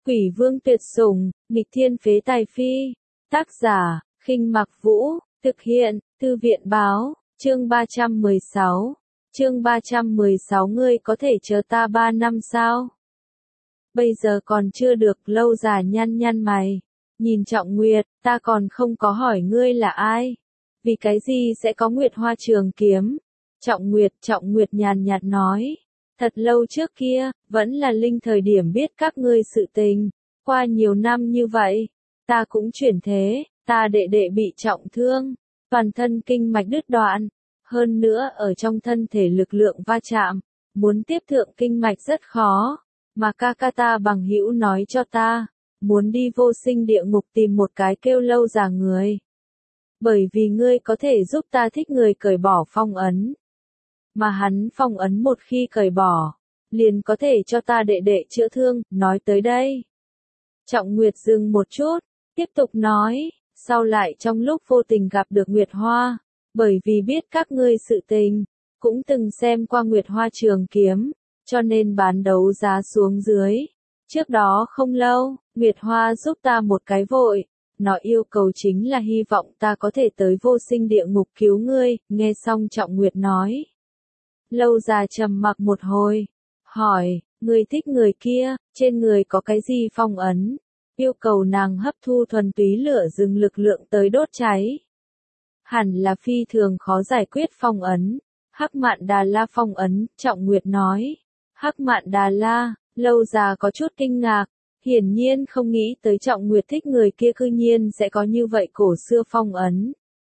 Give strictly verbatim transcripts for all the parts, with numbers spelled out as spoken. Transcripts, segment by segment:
Quỷ vương tuyệt sủng, nghịch thiên phế tài phi. Tác giả, Khinh Mặc Vũ, thực hiện, Thư viện báo, chương ba trăm mười sáu. Chương ba trăm mười sáu ngươi có thể chờ ta ba năm sao? Bây giờ còn chưa được. Lâu Già nhăn nhăn mày. Nhìn Trọng Nguyệt, ta còn không có hỏi ngươi là ai? Vì cái gì sẽ có Nguyệt Hoa Trường Kiếm? Trọng Nguyệt, Trọng Nguyệt nhàn nhạt nói. Thật lâu trước kia, vẫn là Linh thời điểm biết các ngươi sự tình. Qua nhiều năm như vậy, ta cũng chuyển thế, ta đệ đệ bị trọng thương, toàn thân kinh mạch đứt đoạn. Hơn nữa ở trong thân thể lực lượng va chạm, muốn tiếp thượng kinh mạch rất khó. Mà ca ca ta bằng hữu nói cho ta, muốn đi vô sinh địa ngục tìm một cái kêu Lâu Già người. Bởi vì ngươi có thể giúp ta thích người cởi bỏ phong ấn. Mà hắn phong ấn một khi cởi bỏ, liền có thể cho ta đệ đệ chữa thương. Nói tới đây, Trọng Nguyệt dừng một chút, tiếp tục nói, sau lại trong lúc vô tình gặp được Nguyệt Hoa, bởi vì biết các ngươi sự tình, cũng từng xem qua Nguyệt Hoa Trường Kiếm, cho nên bán đấu giá xuống dưới. Trước đó không lâu, Nguyệt Hoa giúp ta một cái vội, nó yêu cầu chính là hy vọng ta có thể tới vô sinh địa ngục cứu ngươi. Nghe xong Trọng Nguyệt nói, Lâu Già trầm mặc một hồi, hỏi, ngươi thích người kia, trên người có cái gì phong ấn? Yêu cầu nàng hấp thu thuần túy lửa rừng lực lượng tới đốt cháy. Hẳn là phi thường khó giải quyết phong ấn. Hắc Mạn Đà La phong ấn, Trọng Nguyệt nói. Hắc Mạn Đà La, Lâu Già có chút kinh ngạc, hiển nhiên không nghĩ tới Trọng Nguyệt thích người kia cư nhiên sẽ có như vậy cổ xưa phong ấn.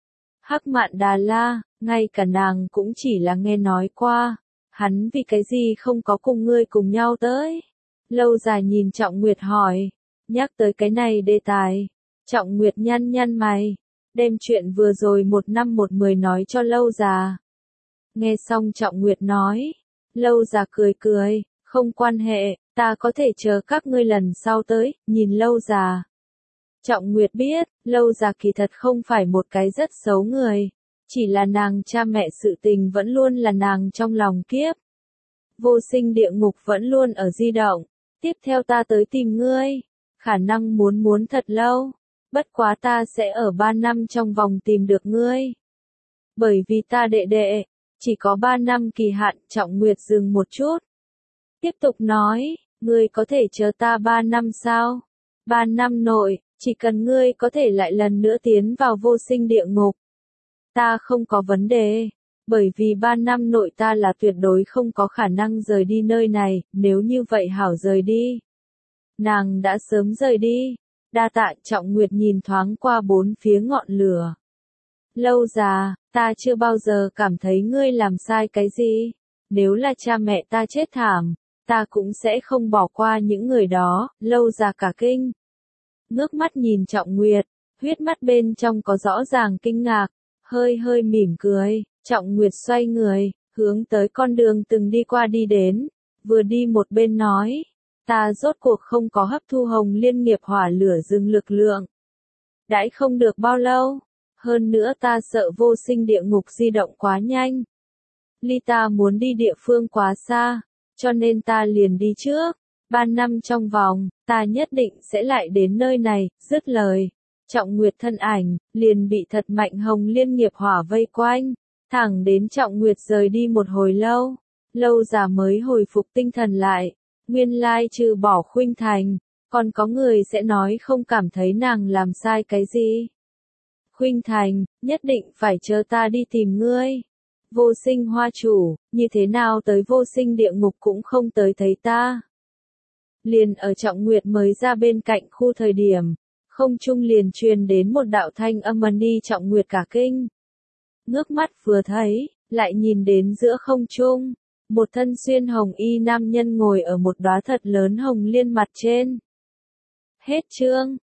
Hắc Mạn Đà La, ngay cả nàng cũng chỉ là nghe nói qua, hắn vì cái gì không có cùng ngươi cùng nhau tới? Lâu Già nhìn Trọng Nguyệt hỏi, nhắc tới cái này đề tài, Trọng Nguyệt nhăn nhăn mày, đem chuyện vừa rồi một năm một mười nói cho Lâu Già. Nghe xong Trọng Nguyệt nói, Lâu Già cười cười, không quan hệ, ta có thể chờ các ngươi lần sau tới. Nhìn Lâu Già, Trọng Nguyệt biết, Lâu Già kỳ thật không phải một cái rất xấu người, chỉ là nàng cha mẹ sự tình vẫn luôn là nàng trong lòng kiếp. Vô sinh địa ngục vẫn luôn ở di động, tiếp theo ta tới tìm ngươi, khả năng muốn muốn thật lâu, bất quá ta sẽ ở ba năm trong vòng tìm được ngươi. Bởi vì ta đệ đệ, chỉ có ba năm kỳ hạn. Trọng Nguyệt dừng một chút, tiếp tục nói, ngươi có thể chờ ta ba năm sao? Ba năm nội, chỉ cần ngươi có thể lại lần nữa tiến vào vô sinh địa ngục, ta không có vấn đề, bởi vì ba năm nội ta là tuyệt đối không có khả năng rời đi nơi này. Nếu như vậy hảo rời đi. Nàng đã sớm rời đi. Đa tạ. Trọng Nguyệt nhìn thoáng qua bốn phía ngọn lửa. Lâu Già, ta chưa bao giờ cảm thấy ngươi làm sai cái gì. Nếu là cha mẹ ta chết thảm, ta cũng sẽ không bỏ qua những người đó. Lâu Già cả kinh, ngước mắt nhìn Trọng Nguyệt, huyết mắt bên trong có rõ ràng kinh ngạc, hơi hơi mỉm cười. Trọng Nguyệt xoay người, hướng tới con đường từng đi qua đi đến, vừa đi một bên nói, ta rốt cuộc không có hấp thu Hồng Liên nghiệp hỏa lửa rừng lực lượng. Đãi không được bao lâu, hơn nữa ta sợ vô sinh địa ngục di động quá nhanh. Ly ta muốn đi địa phương quá xa, cho nên ta liền đi trước. Ba năm trong vòng, ta nhất định sẽ lại đến nơi này. Dứt lời, Trọng Nguyệt thân ảnh liền bị thật mạnh Hồng Liên nghiệp hỏa vây quanh, thẳng đến Trọng Nguyệt rời đi một hồi lâu, Lâu Già mới hồi phục tinh thần lại. Nguyên lai trừ bỏ Khuynh Thành, còn có người sẽ nói không cảm thấy nàng làm sai cái gì. Khuynh Thành, nhất định phải chờ ta đi tìm ngươi. Vô sinh hoa chủ, như thế nào tới vô sinh địa ngục cũng không tới thấy ta. Liền ở Trọng Nguyệt mới ra bên cạnh khu thời điểm, không trung liền truyền đến một đạo thanh âm ầm đi. Trọng Nguyệt cả kinh, ngước mắt vừa thấy, lại nhìn đến giữa không trung, một thân xuyên hồng y nam nhân ngồi ở một đóa thật lớn hồng liên mặt trên. Hết chương.